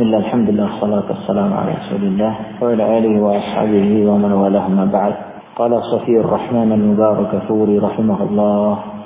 Bismillah, alhamdulillah, salatu wassalamu ala rasulillah wa ala alihi wa ashabihi wa man walah ma ba'd. Qala Safiyur Rahman al-Mubarakafuri rahimahullah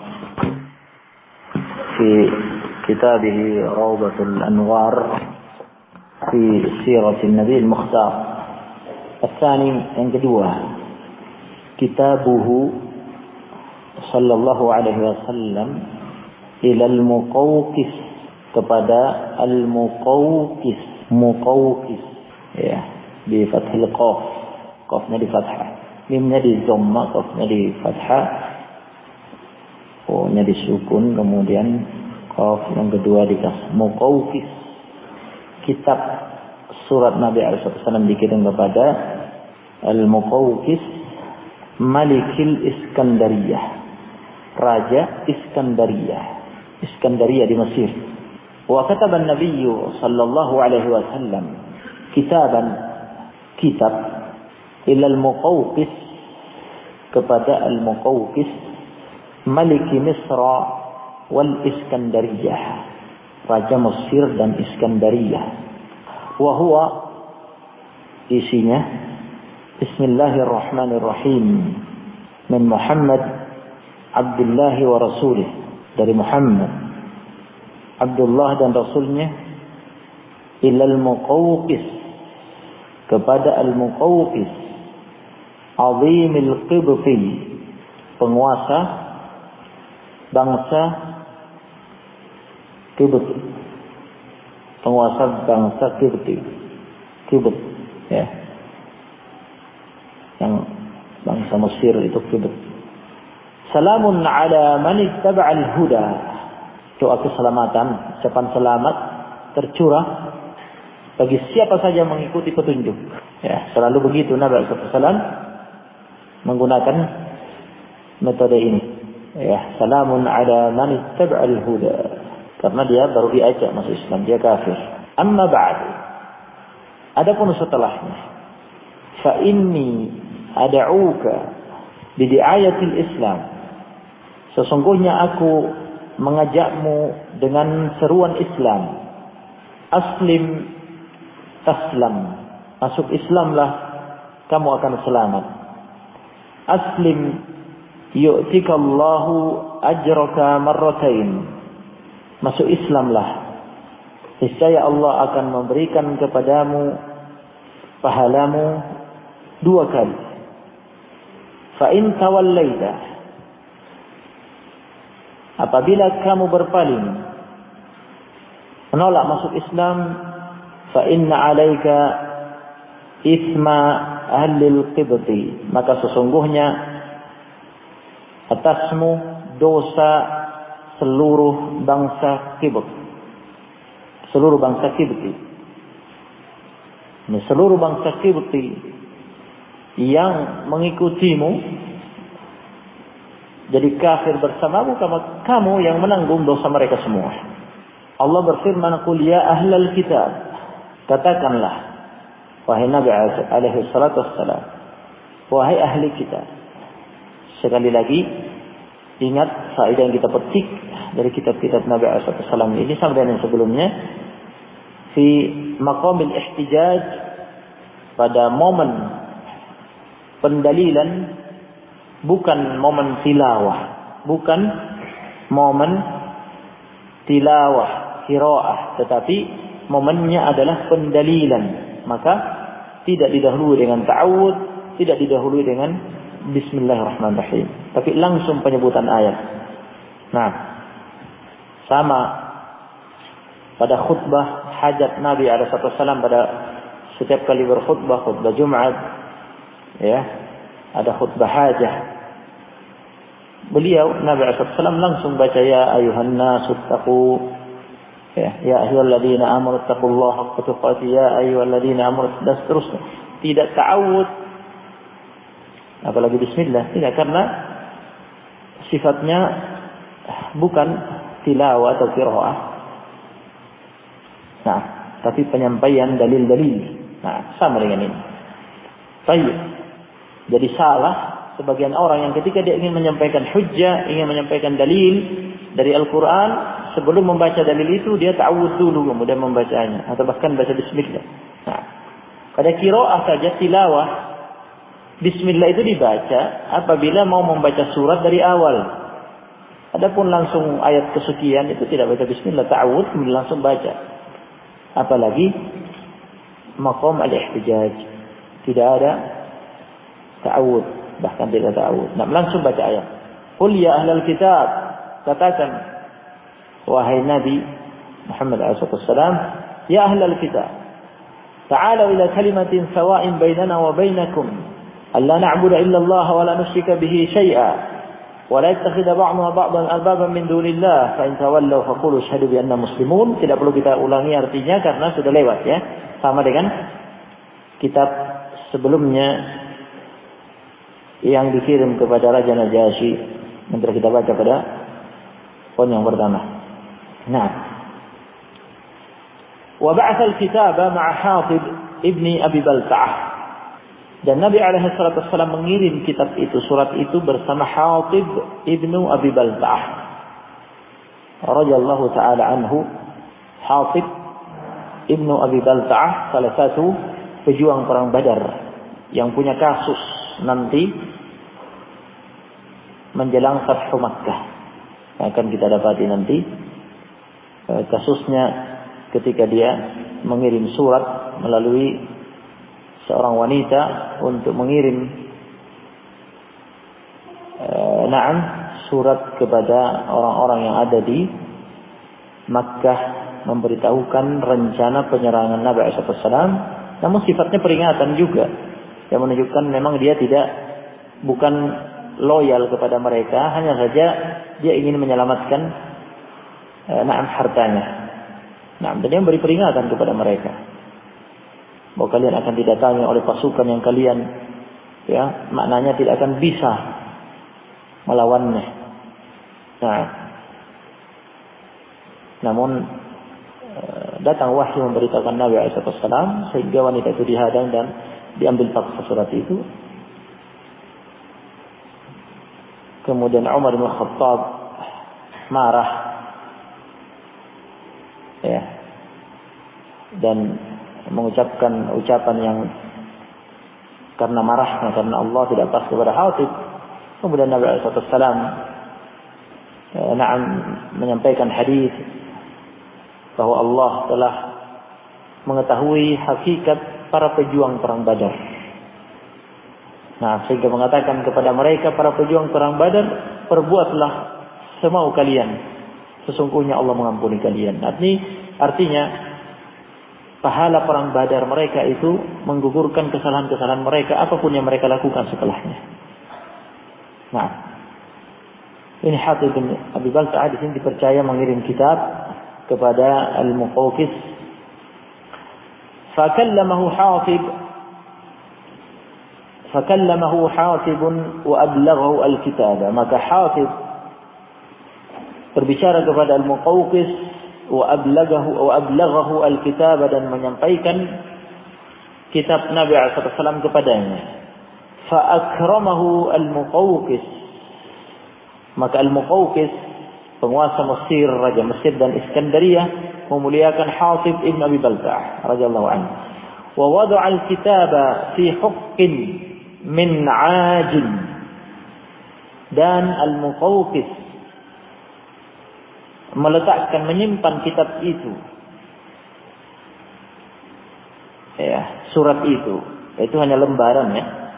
fi kitabih Rawdatul Anwar fi siratin Nabi al-Mukhtar. Al-thani, yang kedua, kitabuhu sallallahu alaihi wasallam ila al-Muqawqis, kepada al-Muqawqis, Muqawqis ya, di fathil qaf, qafnya di fathah, mimnya di dhamma, qafnya di fathah, o-nya di sukun, kemudian qaf yang kedua di kasr. Muqawqis, kitab surat Nabi SAW dikirim kepada al-Muqawqis Malikil Iskandariyah, Raja Iskandariyah di Mesir. وكتب النبي صلى الله عليه وسلم كتابا kitab إلى المقوقس, kepada al-Muqawqis Maliki Misra wal Iskandariyah, Raja Mesir dan Iskandariyah. Wahwa, isinya, Bismillahirrahmanirrahim, min Muhammad Abdullah wa Rasulih, dari Muhammad Abdullah dan Rasulnya, ilal Muqawqis, kepada al-Muqawqis azimil Qibti, penguasa bangsa Qibti, penguasa bangsa Qibti, Qibt ya, yang bangsa Mesir itu Qibt. Salamun ala man ittaba'al huda, doa keselamatan, ucapan selamat tercurah bagi siapa saja mengikuti petunjuk. Ya, selalu begitu Nabi SAW menggunakan metode ini. Ya, salamun ala man ittaba'al huda, karena dia baru diajak masuk Islam, dia kafir. Amma ba'du, adapun setelahnya, fa inni ad'uka bidi'ayatil Islam, sesungguhnya aku mengajakmu dengan seruan Islam. Aslim taslam, masuk Islamlah kamu akan selamat. Aslim yu'tikallahu ajraka marratain, masuk Islamlah, niscaya Allah akan memberikan kepadamu pahalamu 2 kali. Fa in tawallaita, apabila kamu berpaling, menolak masuk Islam, fa inna 'alaika itsma ahlil Qibti, maka sesungguhnya atasmu dosa seluruh bangsa Qibt, seluruh bangsa Qibti. Ini seluruh bangsa Qibti yang mengikutimu jadi kafir bersamamu, kamu yang menanggung dosa mereka semua. Allah berfirman, "Qul ya ahlal kitab," katakanlah wahai Nabi alaihi salatu wassalam, wahai ahli kitab. Sekali lagi ingat faedah yang kita petik dari kitab-kitab Nabi alaihi salatu wassalam ini sama dengan sebelumnya. Fi maqamil ihtijaj, pada momen pendalilan, bukan momen tilawah, bukan momen tilawah, qiraah, tetapi momennya adalah pendalilan. Maka tidak didahului dengan ta'awud, tidak didahului dengan bismillahirrahmanirrahim, tapi langsung penyebutan ayat. Nah, sama pada khutbah hajat Nabi SAW, pada setiap kali berkhutbah, khutbah Jumat ya, ada khutbah hajah, beliau Nabi SAW langsung baca ya ayuhan nasu taqu, ya ayyuhalladzina amanu taqullaha haqqa tuqatih, ya ayyuhalladzina amanu, dan seterusnya. Tidak ta'awud apalagi bismillah, tidak, karena sifatnya bukan tilawah atau qiraah, nah, tapi penyampaian dalil-dalil. Nah, sama dengan ini. Baik. Jadi salah sebagian orang yang ketika dia ingin menyampaikan hujjah, ingin menyampaikan dalil dari Al-Quran, sebelum membaca dalil itu dia ta'awudz dulu kemudian membacanya atau bahkan baca bismillah. Nah, pada qiraah saja tilawah bismillah itu dibaca apabila mau membaca surat dari awal. Adapun langsung ayat kesekian itu tidak baca bismillah, ta'awudz kemudian langsung baca. Apalagi maqam al-ihtijaj tidak ada ta'awudz, bahkan tidak ta'awudz. Nah, langsung baca ayat. Qul ya ahlal kitab, katakan wahai Nabi Muhammad SAW, ya ahlal kitab, ta'alu ila kalimatin sawa'in bainana wa bainakum alla na'budu illa Allah wa la nusyrika bihi syai'a wa la yattakhidha ba'duna ba'dan arbaban min dunillah fa in tawallaw faqulu asyhadu bi anna muslimun. Tidak perlu kita ulangi artinya karena sudah lewat ya. Sama dengan kitab sebelumnya yang dikirim kepada Raja Najasyi. Nanti kita baca pada poin yang pertama. Nah, wa ba'atha al-kitaba ma'a Hatib ibni Abi Balta'ah. Dan Nabi alaihi salatu wasallam mengirim kitab itu, surat itu bersama Hatib ibnu Abi Balta'ah radhiyallahu taala anhu. Hatib ibnu Abi Balta'ah salah satu pejuang perang Badar yang punya kasus nanti menjelang Fathu Makkah. Akan kita dapati nanti kasusnya ketika dia mengirim surat melalui seorang wanita untuk mengirim surat kepada orang-orang yang ada di Makkah memberitahukan rencana penyerangan Nabi SAW, namun sifatnya peringatan juga yang menunjukkan memang dia bukan loyal kepada mereka, hanya saja dia ingin menyelamatkan hartanya. Dan dia memberi peringatan kepada mereka bahwa kalian akan didatangi oleh pasukan yang kalian maknanya tidak akan bisa melawannya. Namun datang wahyu memberitahukan Nabi SAW sehingga wanita itu dihadang dan diambil paksa surat itu. Kemudian Umar bin Khattab marah dan mengucapkan ucapan yang karena marahnya karena Allah tidak pas kepada Hatib. Kemudian Nabi SAW menyampaikan hadis bahwa Allah telah mengetahui hakikat para pejuang perang Badar. Sehingga mengatakan kepada mereka para pejuang perang Badar, perbuatlah semau kalian, sesungguhnya Allah mengampuni kalian. Artinya pahala perang Badar mereka itu menggugurkan kesalahan-kesalahan mereka apapun yang mereka lakukan setelahnya. Ini Hatib bin Abi Balta'ah di sini dipercaya mengirim kitab kepada Al-Muqawqis. Fakallamahu Hatib wa ablaghahu al-kitaba. Maka Hatib berbicara kepada Al-Muqawqis wa ablaghahu al-kitaba dan menyampaikan kitab Nabi sallallahu alaihi wasallam kepadanya. Fa akramahu al-Muqawqis. Maka Al-Muqawqis penguasa Mesir, raja Mesir dan Iskandariyah memuliakan Hatib ibn Abi Balta'ah radhiyallahu anhu. Wa wada'a al-kitaba fi huqqin min 'ajin. Dan Al-Muqawqis menyimpan kitab itu, surat itu hanya lembaran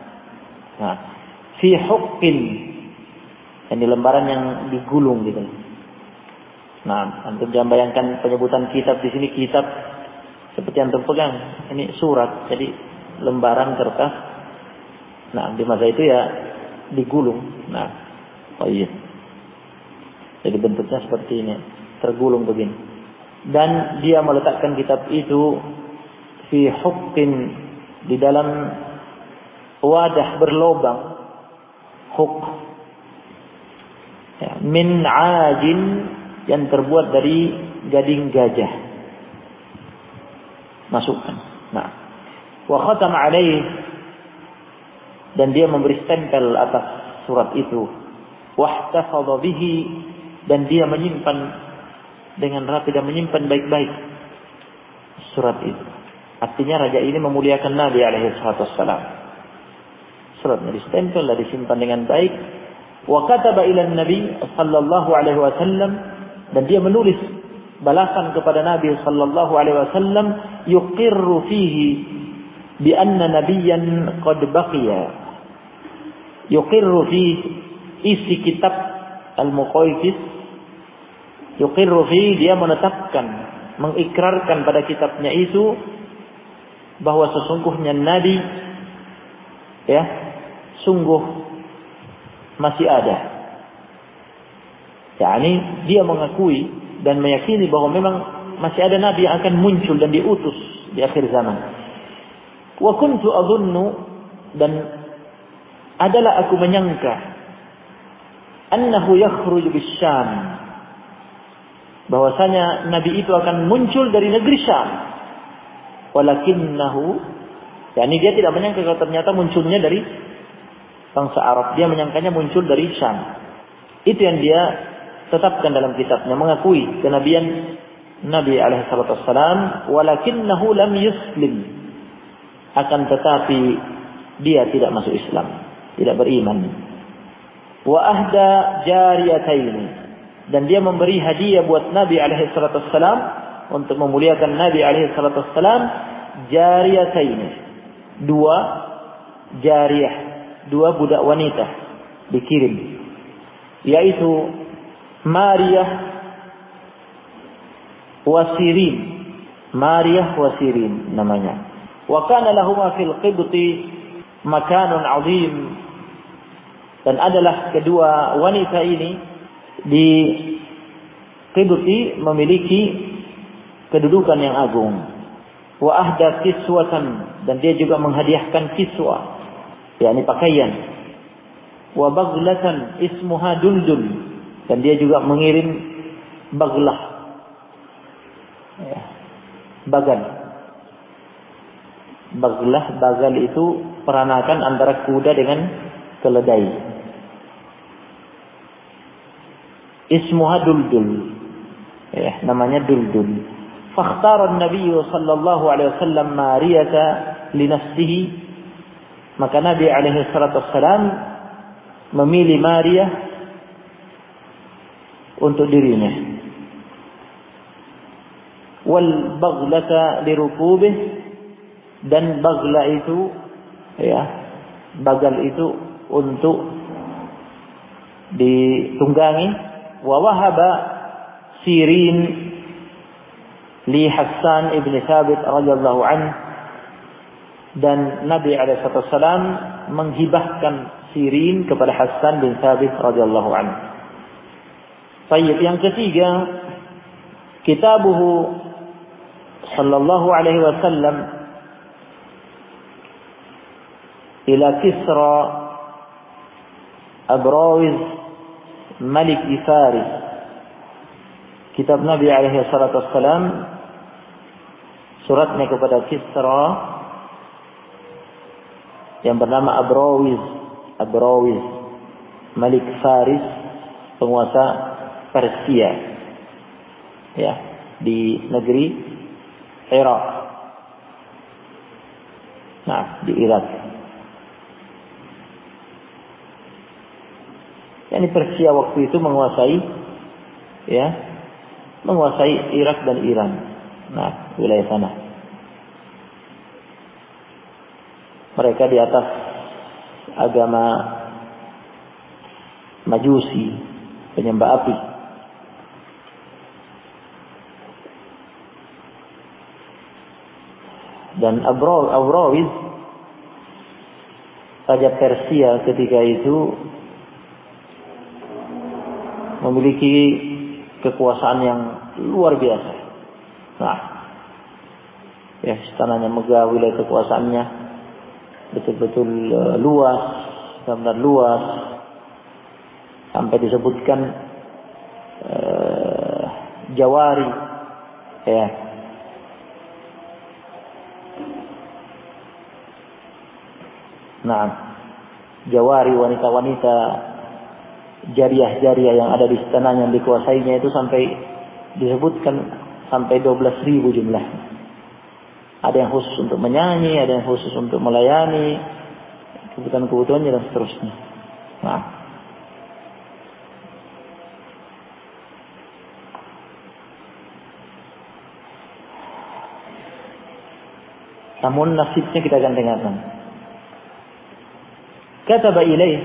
fi huqqin, ini lembaran yang digulung gitu. Antum jangan bayangkan penyebutan kitab di sini kitab seperti yang antum pegang. Ini surat, jadi lembaran kertas. Di masa itu digulung. Jadi bentuknya seperti ini, tergulung begini. Dan dia meletakkan kitab itu fi huqqin, di dalam wadah berlobang, huq, min 'ajin, yang terbuat dari gading gajah. Masukkan. Wa khatam 'alaih, dan dia memberi stempel atas surat itu. Wahtafadha bihi, dan dia menyimpan dengan rapi dan menyimpan baik-baik surat itu. Artinya raja ini memuliakan Nabi alaihi wassalam. Suratnya distempel dan disimpan dengan baik. Wa kataba ila Nabi sallallahu alaihi wasallam, dan dia menulis balasan kepada Nabi sallallahu alaihi wasallam, yuqirru fihi bi anna nabiyyan qad baqiya. Yuqirru fihi, isi kitab Al-Muqayqis, yuqirru fihi, dia menetapkan, mengikrarkan pada kitabnya itu bahwa sesungguhnya Nabi sungguh masih ada. Yani dia mengakui dan meyakini bahwa memang masih ada Nabi yang akan muncul dan diutus di akhir zaman. Wa kuntu adhunnu, dan adalah aku menyangka, annahu yakhruju bisyam, bahwasanya Nabi itu akan muncul dari negeri Syam. Walakinnahu, yakni dia tidak menyangka kalau ternyata munculnya dari bangsa Arab. Dia menyangkanya muncul dari Syam. Itu yang dia tetapkan dalam kitabnya, mengakui kenabian Nabi alaihi salatu wassalam. Walakinnahu lam yuslim, akan tetapi dia tidak masuk Islam, tidak beriman. Wa ahda jariyataini, dan dia memberi hadiah buat Nabi alaihi salatu wassalam, untuk memuliakan Nabi alaihi salatu wassalam, jariyataini, 2 jariyah, 2 budak wanita dikirim, yaitu Mariyah wa Sirin. Mariyah wa Sirin namanya. Wa kana lahuma fil qibti makanun 'azim, dan adalah kedua wanita ini di Qibti memiliki kedudukan yang agung. Wa ahda kiswatan, dan dia juga menghadiahkan kiswa, yakni pakaian. Wa baghlatan ismuha Duldul, dan dia juga mengirim baglah, bagal. Bagal itu peranakan antara kuda dengan keledai. Ismuha Duldul, namanya Duldul. Fakhtara an-nabiy sallallahu alaihi wasallam Mariyata li nafsihi, maka Nabi alaihi salatu wasallam memilih Mariyah untuk dirinya. Wal baghlata li rukubih, dan bagla itu bagal itu untuk ditunggangi. Wa wahaba Sirin li Hassan ibn Thabit radhiyallahu anhu, dan Nabi alaihi wasallam menghibahkan Sirin kepada Hassan bin Thabit radhiyallahu anhu. Baik, yang ketiga, kitabuhu sallallahu alaihi wasallam ila Kisra Abrawiz Malik Faris. Kitab Nabi alaihi salatu wassalam, suratnya kepada Kisra yang bernama Abrawiz Malik Faris, penguasa Persia di negeri Irak. Di Irak. Yani Persia waktu itu menguasai Irak dan Iran. Wilayah sana. Mereka di atas agama Majusi, penyembah api. Dan Abrawiz, raja Persia ketika itu, memiliki kekuasaan yang luar biasa. Istananya megah, wilayah kekuasaannya betul-betul luas, benar-benar luas, sampai disebutkan jawari, jawari, wanita-wanita jariah-jariah yang ada di istananya yang dikuasainya itu sampai disebutkan sampai 12.000 jumlahnya. Ada yang khusus untuk menyanyi, ada yang khusus untuk melayani kebutuhan-kebutuhannya dan seterusnya. Nah. Namun nasibnya kita akan dengarkan. Kataba ilaih.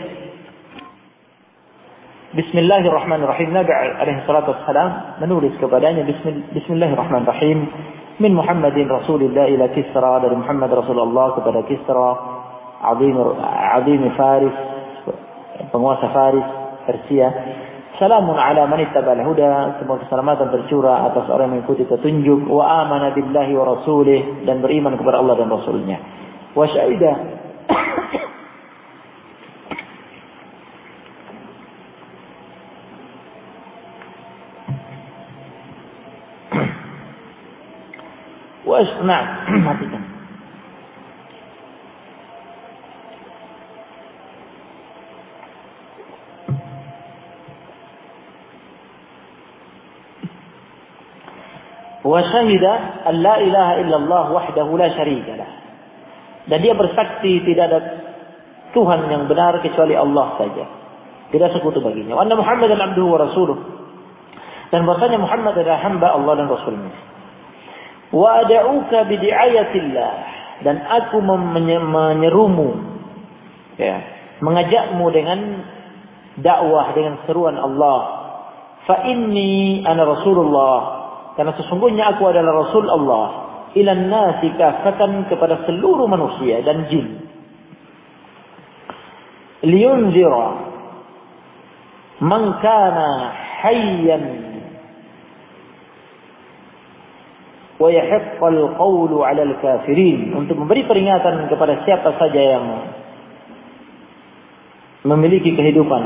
Bismillahirrahmanirrahim. Nabi alaihi salatu wassalam menulis kepadanya Bismillahirrahmanirrahim. Min Muhammadin Rasulillah ila Kisra, dari Muhammad Rasulullah kepada Kisra, azim Faris, penguasa Faris, Persia. Salamun ala man ittaba'al huda, semoga keselamatan tercurah atas orang yang mengikuti petunjuk, wa amana billahi wa rasulih, dan beriman kepada Allah dan Rasulnya. Wa syahida matikan. Wa syahida an la ilaha illallah wahdahu la syarika lah. Dan dia bersaksi tidak ada Tuhan yang benar kecuali Allah saja, tidak sekutu baginya. Wa anna Muhammadan abduhu wa rasuluh, dan bahwasanya Muhammad adalah hamba Allah dan Rasulnya. Wa ad'uka bi di'ayatillah, dan aku menyerumu, ya, mengajakmu dengan dakwah, dengan seruan Allah. Fa inni ana Rasulullah, karena sesungguhnya aku adalah Rasul Allah, ilan nasi kafatan, kepada seluruh manusia dan jin. Liyunzira man kana hayyan wa yahiqqal qawlu 'alal kafirin, untuk memberi peringatan kepada siapa saja yang memiliki kehidupan,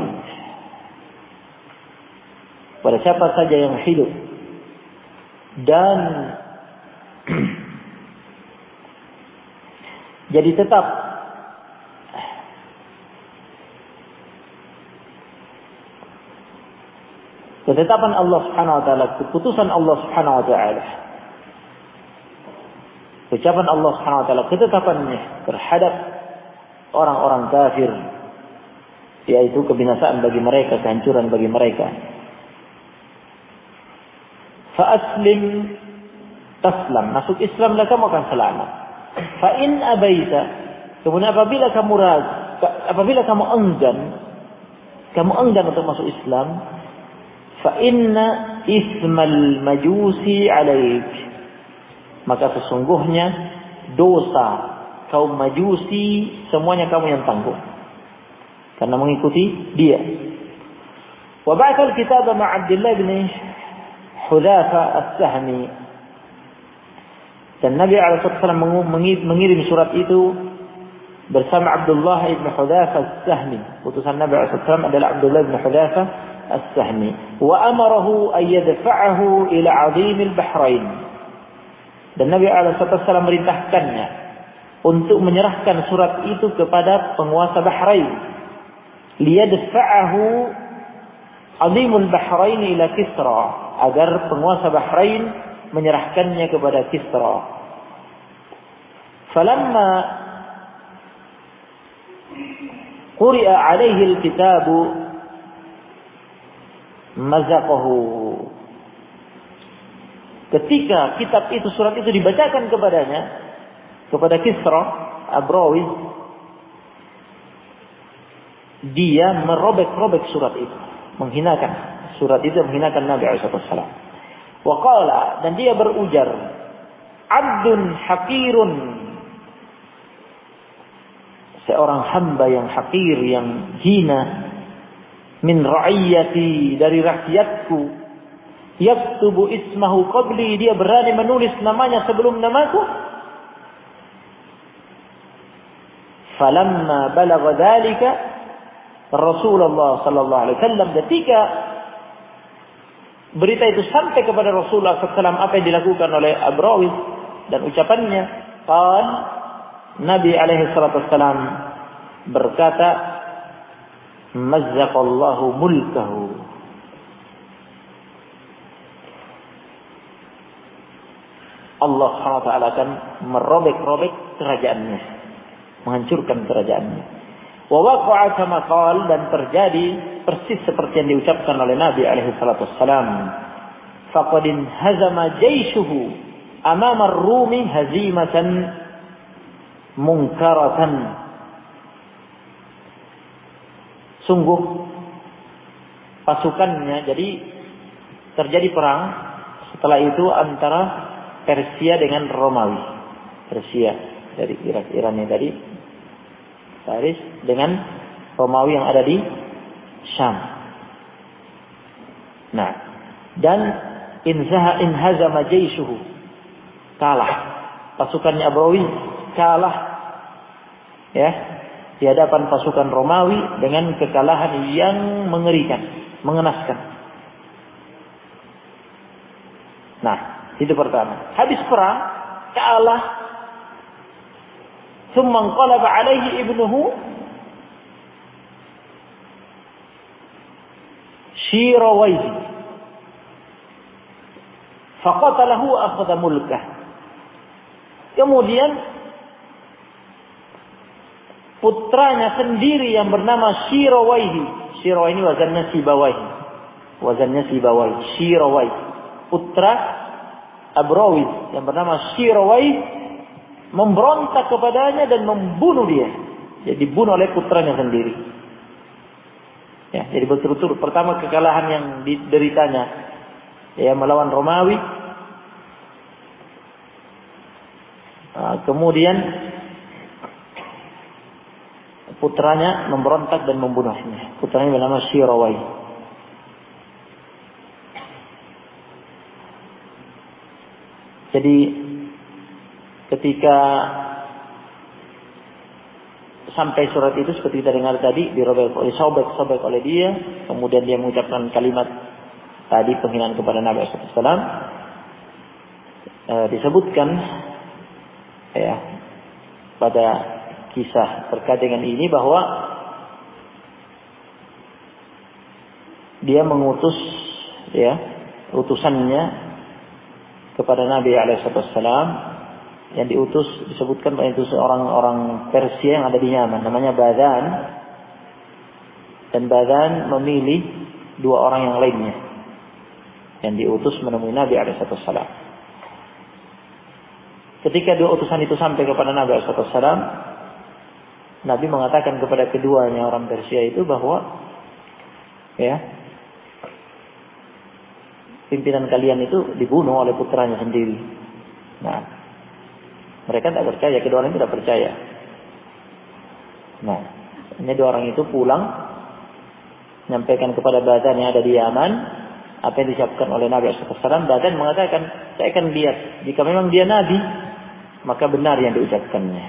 pada siapa saja yang hidup, dan jadi tetap ketetapan Allah Subhanahu wa taala, keputusan Allah Subhanahu wa taala, ucapan Allah Subhanahu wa taala, ketetapannya terhadap orang-orang kafir, yaitu kebinasaan bagi mereka, kehancuran bagi mereka. Fa aslim taslam, masuk Islamlah kamu akan selamat. Fa in abaita, kemudian apabila kamu enggan untuk masuk Islam, fa inna ismal majusi alaik, maka sesungguhnya dosa kaum Majusi semuanya kamu yang tanggung karena mengikuti dia. Wa ba'atha al-kitaba ma' Abdullah bin Hudzafa as-Sahmi, dan Nabi SAW mengirim surat itu bersama Abdullah bin Hudzafa as-Sahmi. Utusan Nabi SAW adalah Abdullah bin Hudzafa as-Sahmi. Wa amarahu an yadfa'ahu ila 'azim al-Bahrain, dan Nabi SAW merintahkannya untuk menyerahkan surat itu kepada penguasa Bahrain. Liyadfa'ahu 'azimul Bahrain ila Kisra, agar penguasa Bahrain menyerahkannya kepada Kisra. Falamma quri'a 'alaihi al-kitabu mazaqahu, ketika kitab itu, surat itu dibacakan kepadanya, kepada Kisra Abrawi, dia merobek-robek surat itu, menghinakan surat itu, menghinakan Nabi SAW. Wa qala, dan dia berujar, abdun haqirun, seorang hamba yang haqir, yang hina, min ra'iyati, dari rakyatku, yaktubu ismahu qabli, dia berani menulis namanya sebelum namaku. Falamma balagha dzalika Rasulullah sallallahu alaihi wasallam, ketika berita itu sampai kepada Rasulullah SAW, apa yang dilakukan oleh Abrawi dan ucapannya, qal, Nabi alaihi salatu wasallam berkata, mazzaqallahu mulkahu, Allah SWT akan merobek-robek kerajaannya, menghancurkan kerajaannya. Wa waqa'a kama qala, dan terjadi persis seperti yang diucapkan oleh Nabi alaihi salatu wassalam. Faqad hazama jayshuhu amama ar-Rumi hazimatan munkaratan. Sungguh pasukannya, jadi terjadi perang setelah itu antara Persia dengan Romawi. Persia dari Irak, Iran yang tadi, Faris, dengan Romawi yang ada di Syam. Nah, dan inhazama jayshuhu, kalah pasukannya Abrawi, kalah ya di hadapan pasukan Romawi dengan kekalahan yang mengerikan, mengenaskan. Nah, itu pertama. Habis perang, kalah. Tsumma qalaba alaihi ibnuhu Shirawayhi faqatalahu akhadha mulkah. Kemudian putranya sendiri yang bernama Shirawayhi. Shirawayhi ini wazannya Sibawayhi. Wazannya Sibawayhi. Shirawayhi. Putra Abrawi yang bernama Shirawayhi memberontak kepadanya dan membunuh dia. Jadi dibunuh oleh putranya sendiri. Ya, jadi berturut-turut. Pertama kekalahan yang dideritanya ya melawan Romawi. Kemudian putranya memberontak dan membunuhnya. Putranya bernama Shirawayhi. Jadi ketika sampai surat itu seperti kita dengar tadi, dirobek oleh sobek oleh dia, kemudian dia mengucapkan kalimat tadi penghinaan kepada Nabi SAW. Disebutkan ya pada kisah terkait dengan ini bahwa dia mengutus ya utusannya kepada Nabi SAW, yang diutus disebutkan bahwa itu seorang Persia yang ada di Yaman, namanya Badan, dan Badan memilih dua orang yang lainnya yang diutus menemui Nabi SAW. Ketika dua utusan itu sampai kepada Nabi SAW, Nabi mengatakan kepada keduanya orang Persia itu bahwa ya pimpinan kalian itu dibunuh oleh putranya sendiri. Nah, mereka tidak percaya, kedua orang tidak percaya. Nah, ini dua orang itu pulang, menyampaikan kepada Badan yang ada di Yaman apa yang disiapkan oleh Nabi SAW. Badan mengatakan, saya akan lihat, jika memang dia Nabi, maka benar yang diucapkannya.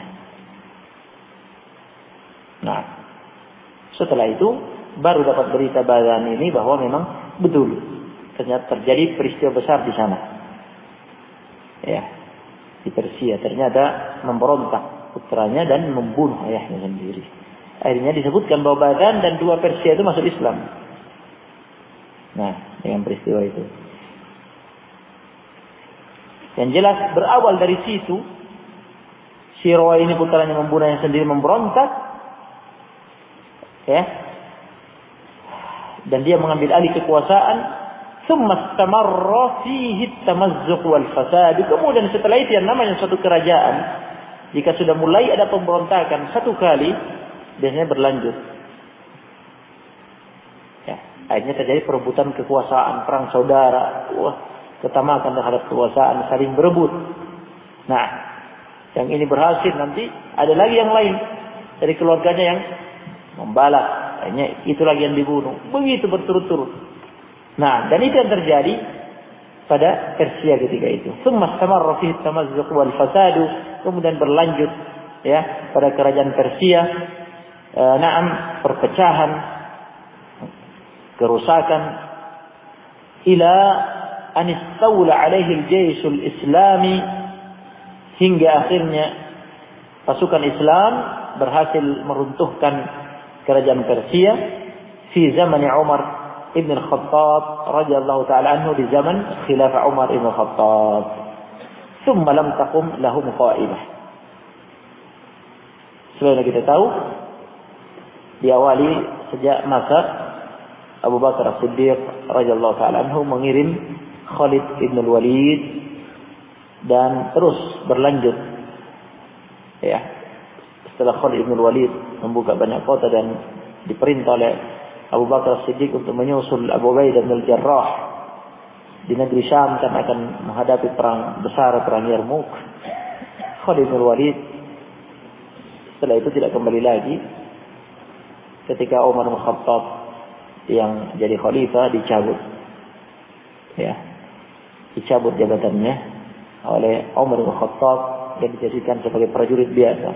Nah, setelah itu baru dapat berita Badan ini bahwa memang betul. Ternyata terjadi peristiwa besar di sana. Ya, di Persia ternyata memberontak putranya dan membunuh ayahnya sendiri. Akhirnya disebutkan bahwa Badan dan dua Persia itu masuk Islam. Nah, dengan peristiwa itu. Yang jelas berawal dari situ, Shirawayhi ini putranya membunuhnya sendiri, memberontak. Ya. Dan dia mengambil alih kekuasaan. Tsumma istamarra fihi at-tamazzuq wal fasad. Kemudian setelah itu yang namanya suatu kerajaan, jika sudah mulai ada pemberontakan satu kali, biasanya berlanjut. Ya, akhirnya terjadi perebutan kekuasaan, perang saudara, ketamakan terhadap kekuasaan, saling berebut. Nah, yang ini berhasil, nanti ada lagi yang lain dari keluarganya yang membalas. Akhirnya itu lagi yang dibunuh. Begitu berturut-turut. Nah, dan itu yang terjadi pada Persia ketika itu. Tsumma istamarra fihi at-tamazzuq wal fasad, kemudian berlanjut ya pada kerajaan Persia, perpecahan, kerusakan, ila an istawla alaihi al-jaysh al-islami, hingga akhirnya pasukan Islam berhasil meruntuhkan kerajaan Persia di zaman Umar Ibn al-Khattab radhiyallahu ta'ala anhu, di zaman khilafah Umar Ibn al-Khattab. Tsumma lam taqum lahum qa'imah. Sebagaimana kita tahu, diawali sejak masa Abu Bakar As-Siddiq radhiyallahu ta'ala anhu mengirim Khalid ibn al-Walid dan terus berlanjut. Ya. Setelah Khalid ibn al-Walid membuka banyak kota dan diperintah oleh Abu Bakar As-Siddiq untuk menyusul Abu Ubaidah bin Al-Jarrah di negeri Syam karena akan menghadapi perang besar, perang Yarmuk. Khalid bin Walid setelah itu tidak kembali lagi. Ketika Umar bin Khattab yang jadi khalifah dicabut, ya, dicabut jabatannya oleh Umar bin Khattab dan dijadikan sebagai prajurit biasa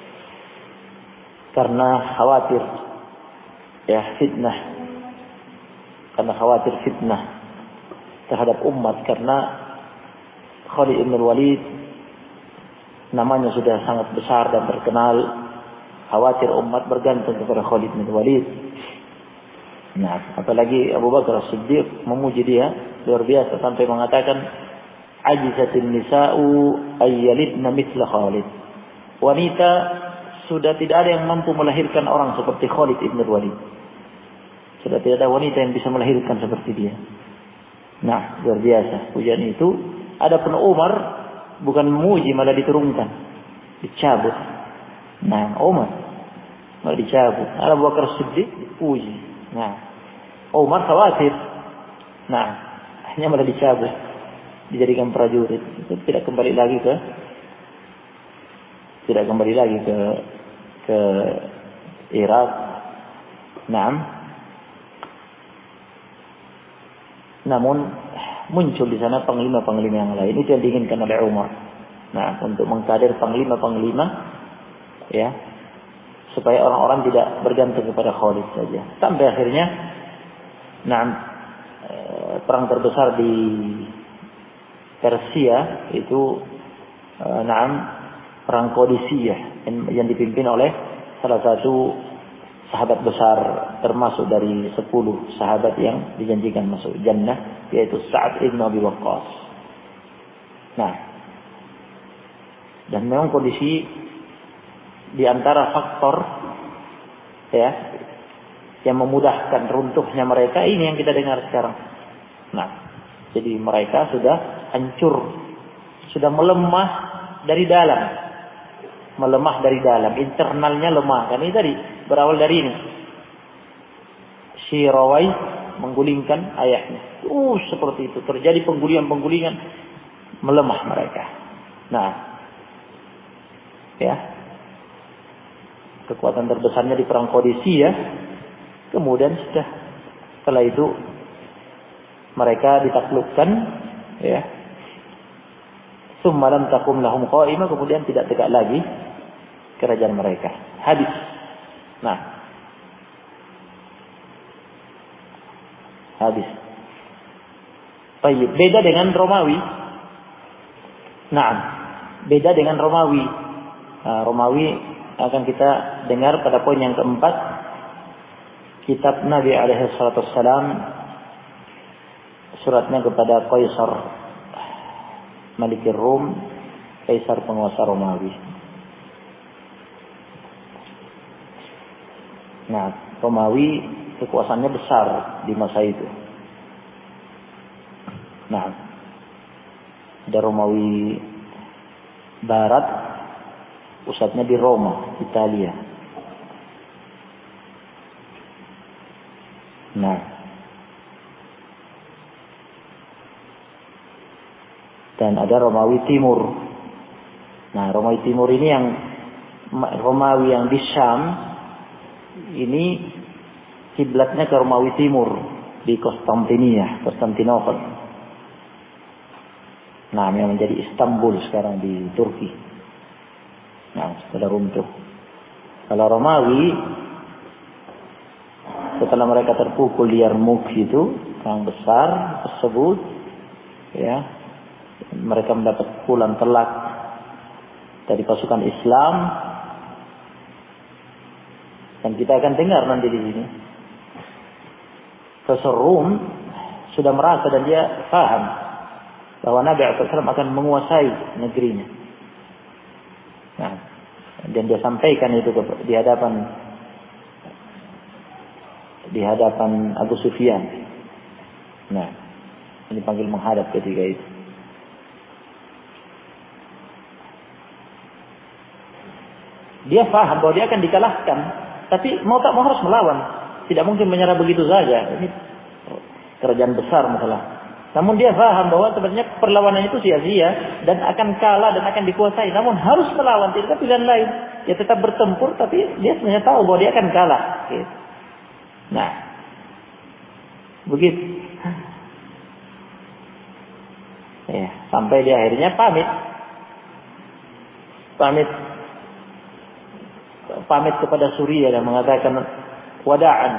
karena khawatir, ya, fitnah, karena khawatir fitnah terhadap umat, karena Khalid ibn Walid namanya sudah sangat besar dan terkenal, khawatir umat bergantung kepada Khalid ibn Walid. Nah, apalagi Abu Bakar As-Siddiq memuji dia luar biasa sampai mengatakan ajizatin nisa'u ayyalidna mithla Khalid. Wanita sudah tidak ada yang mampu melahirkan orang seperti Khalid ibn Walid. Sudah tidak ada wanita yang bisa melahirkan seperti dia. Nah, luar biasa pujian itu. Adapun Umar bukan memuji, malah diturunkan, dicabut. Nah, Umar malah dicabut. Abu Bakar Siddiq dipuji. Nah, Umar khawatir. Nah, akhirnya malah dicabut, dijadikan prajurit. Itu tidak kembali lagi ke Irak. Nah, namun muncul di sana panglima-panglima yang lain. Itu yang diinginkan oleh Umar. Nah, untuk mengkader panglima-panglima, ya, supaya orang-orang tidak bergantung kepada Khalid saja. Sampai akhirnya, nah, perang terbesar di Persia itu, perang Qadisiyah yang dipimpin oleh salah satu sahabat besar termasuk dari 10 sahabat yang dijanjikan masuk jannah, yaitu Sa'ad ibn Abi Waqqas. Nah, dan memang kondisi di antara faktor, ya, yang memudahkan runtuhnya mereka ini yang kita dengar sekarang. Nah, jadi mereka sudah hancur, sudah melemah dari dalam. Melemah dari dalam, internalnya lemah. Kan ini tadi berawal dari ini. Syirawai menggulingkan ayahnya. Seperti itu terjadi penggulingan, melemah mereka. Nah, ya, kekuatan terbesarnya di perang Qadisiyah. Kemudian setelah itu mereka ditaklukkan, ya. Tsumma lam taqum lahum qa'imah, kemudian tidak tegak lagi kerajaan mereka. Habis. Nah, habis. Baik, beda dengan Romawi. Nah, beda dengan Romawi. Nah, Romawi akan kita dengar pada poin yang keempat. Kitab Nabi alaihi salatu wassalam, suratnya kepada Qaisar Malikir Rum, Kaisar penguasa Romawi. Nah, Romawi kekuasaannya besar di masa itu. Nah, ada Romawi Barat, pusatnya di Roma, Italia. Nah, dan ada Romawi Timur. Nah, Romawi Timur ini yang Romawi yang di Syam ini kiblatnya ke Romawi Timur di Konstantinopel. Nah, yang menjadi Istanbul sekarang di Turki. Nah, sudah runtuh. Kalau Romawi setelah mereka terpukul di Yarmuk itu, perang besar tersebut, ya, mereka mendapat pukulan telak dari pasukan Islam, dan kita akan dengar nanti di sini. Kaisar Rum sudah merasa dan dia paham bahwa Nabi SAW akan menguasai negerinya. Nah, dan dia sampaikan itu di hadapan Abu Sufyan. Nah, ini panggil menghadap ketika itu. Dia paham bahwa dia akan dikalahkan, tapi mau tak mau harus melawan. Tidak mungkin menyerah begitu saja. Ini kerajaan besar masalah. Namun dia paham bahwa sebenarnya perlawanan itu sia-sia dan akan kalah dan akan dikuasai. Namun harus melawan, tidak ada pilihan lain. Dia tetap bertempur, tapi dia sebenarnya tahu bahwa dia akan kalah. Nah, begitu. Ya, sampai dia akhirnya pamit kepada Suriah dan mengatakan wada'an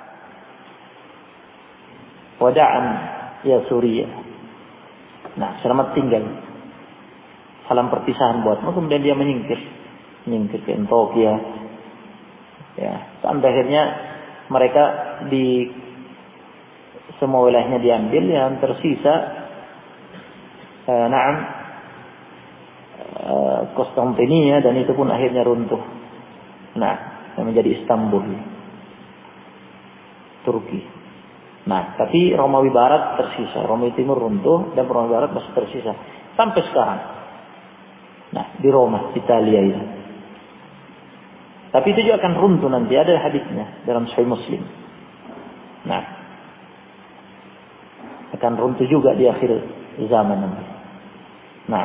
ya Suriah. Nah, selamat tinggal. Salam perpisahan buatmu. Kemudian dia menyingkir ke Antokia. Ya, sampai akhirnya mereka di semua wilayahnya diambil, yang tersisa Konstantinia, dan itu pun akhirnya runtuh. Nah, menjadi Istanbul, Turki. Nah, tapi Romawi Barat tersisa, Romawi Timur runtuh dan Romawi Barat masih tersisa sampai sekarang. Nah, di Roma, Italia itu. Tapi itu juga akan runtuh nanti, ada hadisnya dalam Sahih Muslim. Nah, akan runtuh juga di akhir zaman nanti. Nah,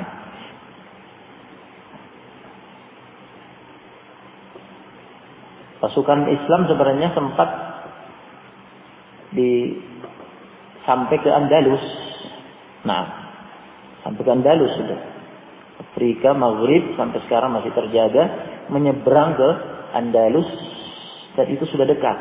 pasukan Islam sebenarnya sempat sampai ke Andalus. Nah, sampai ke Andalus sudah. Afrika, Maghrib sampai sekarang masih terjaga, menyeberang ke Andalus, dan itu sudah dekat.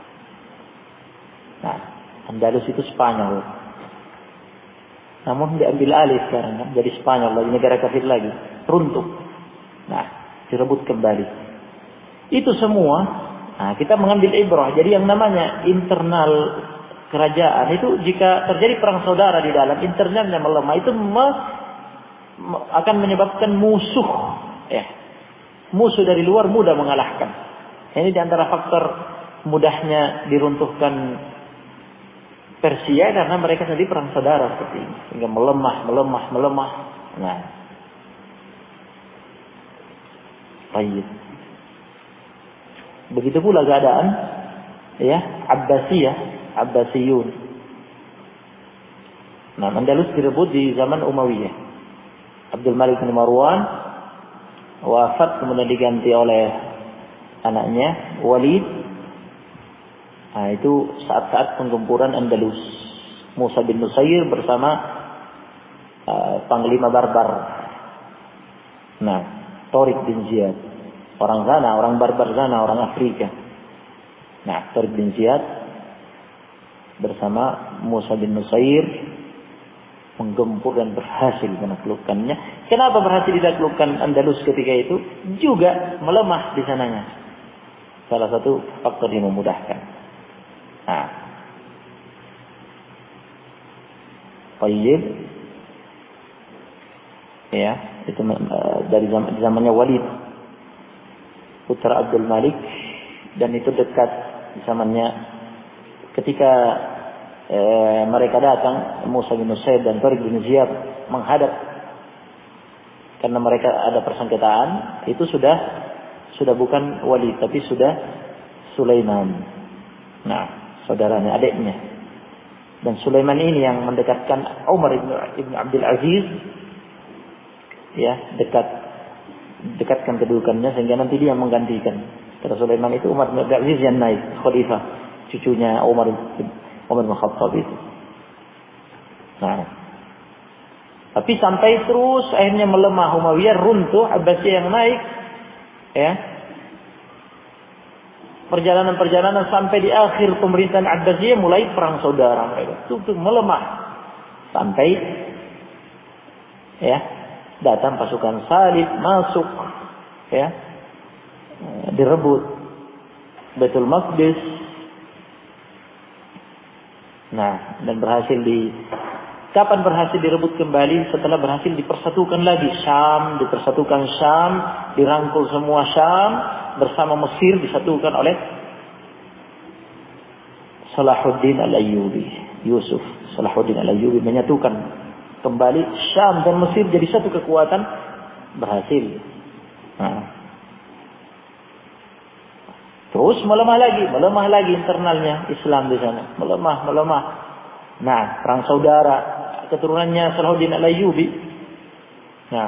Nah, Andalus itu Spanyol. Namun diambil alih sekarang kan, jadi Spanyol lagi, negara kafir lagi, runtuh. Nah, direbut kembali. Itu semua, nah, kita mengambil ibrah. Jadi yang namanya internal kerajaan itu, jika terjadi perang saudara di dalam, internalnya melemah, itu akan menyebabkan musuh, ya, musuh dari luar mudah mengalahkan. Ini diantara faktor mudahnya diruntuhkan Persia, karena mereka sendiri perang saudara seperti ini, sehingga melemah. Nah, baik. Begitu pula keadaan, ya, Abbasiyun. Nah, Andalus direbut di zaman Umayyah. Abdul Malik bin Marwan wafat, kemudian diganti oleh anaknya Walid. Nah, itu saat-saat penggempuran Andalus. Musa bin Nusair bersama panglima barbar. Nah, Tariq bin Ziyad. Orang sana, orang barbar sana, orang Afrika. Nah, Tariq bin Ziyad bersama Musa bin Nusair menggempur dan berhasil menaklukkannya. Kenapa berhasil ditaklukkan Andalus ketika itu? Juga melemah di sananya. Salah satu faktor yang memudahkan. Nah, Tayyib, ya, itu dari zamannya Walid putra Abdul Malik, dan itu dekat zamannya ketika mereka datang, Musa bin Nusair dan Tariq bin Ziyad menghadap, karena mereka ada persengketaan. Itu sudah bukan Walid, tapi sudah Sulaiman. Nah, saudaranya, adiknya. Dan Sulaiman ini yang mendekatkan Umar ibn Abdul Aziz, ya, dekatkan kedudukannya sehingga nanti dia menggantikan. Karena Sulaiman itu Umar ibn Abdul Aziz yang naik khalifah, cucunya Umar bin Khattab itu. Nah, tapi sampai terus akhirnya melemah Umayyah, runtuh, Abbasiyah yang naik, ya. Perjalanan sampai di akhir pemerintahan Abbasiyah mulai perang saudara mereka. Itu melemah. Sampai, ya, datang pasukan salib masuk, ya, direbut Baitul Maqdis. Nah, dan berhasil Kapan berhasil direbut kembali? Setelah berhasil dipersatukan lagi. Syam, dipersatukan Syam, dirangkul semua Syam, bersama Mesir disatukan oleh Salahuddin Al-Ayyubi. Yusuf Salahuddin Al-Ayyubi menyatukan kembali Syam dan Mesir jadi satu kekuatan, berhasil. Terus melemah lagi internalnya Islam di sana. Melemah. Nah, perang saudara keturunannya Salahuddin Al-Ayyubi. Nah,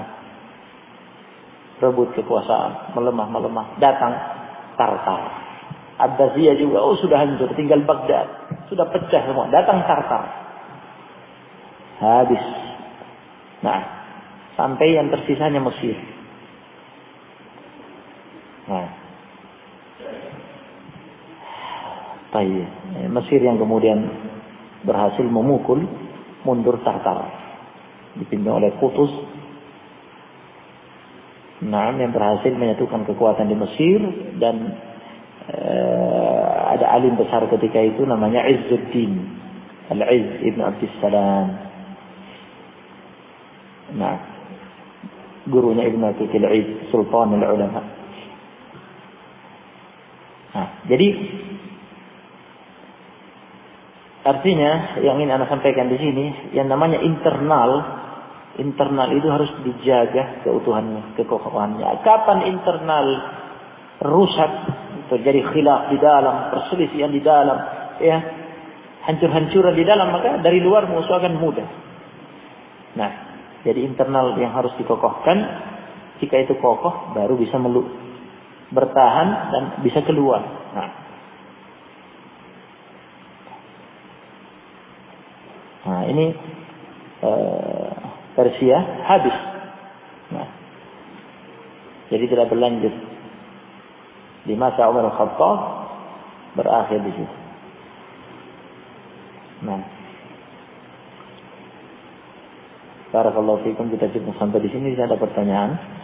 rebut kekuasaan, melemah. Datang Tartar. Abbasiyah juga sudah hancur, tinggal Baghdad. Sudah pecah semua. Datang Tartar. Habis. Nah, sampai yang tersisanya Mesir. Nah, Mesir yang kemudian berhasil memukul mundur Tartar, dipimpin oleh Qutus. Nah, yang berhasil menyatukan kekuatan di Mesir, dan ada alim besar ketika itu namanya Izzuddin Al-Izz Ibn Abdissalam. Nah, gurunya Ibn Al-Izz, Sultan al-Ulama. Nah, jadi artinya yang ingin Anda sampaikan di sini, yang namanya internal itu harus dijaga keutuhannya, kekokohannya. Kapan internal rusak, terjadi khilaf di dalam, perselisihan di dalam, ya, hancur-hancuran di dalam, maka dari luar musuh akan mudah. Nah, jadi internal yang harus dikokohkan. Jika itu kokoh, baru bisa bertahan dan bisa keluar. Nah, ini Persia habis. Nah, jadi tidak berlanjut. Di masa Umar Al-Khattab berakhir di situ. Nah, barakallahu fiikum, kita cukup sampai di sini. Tidak ada pertanyaan.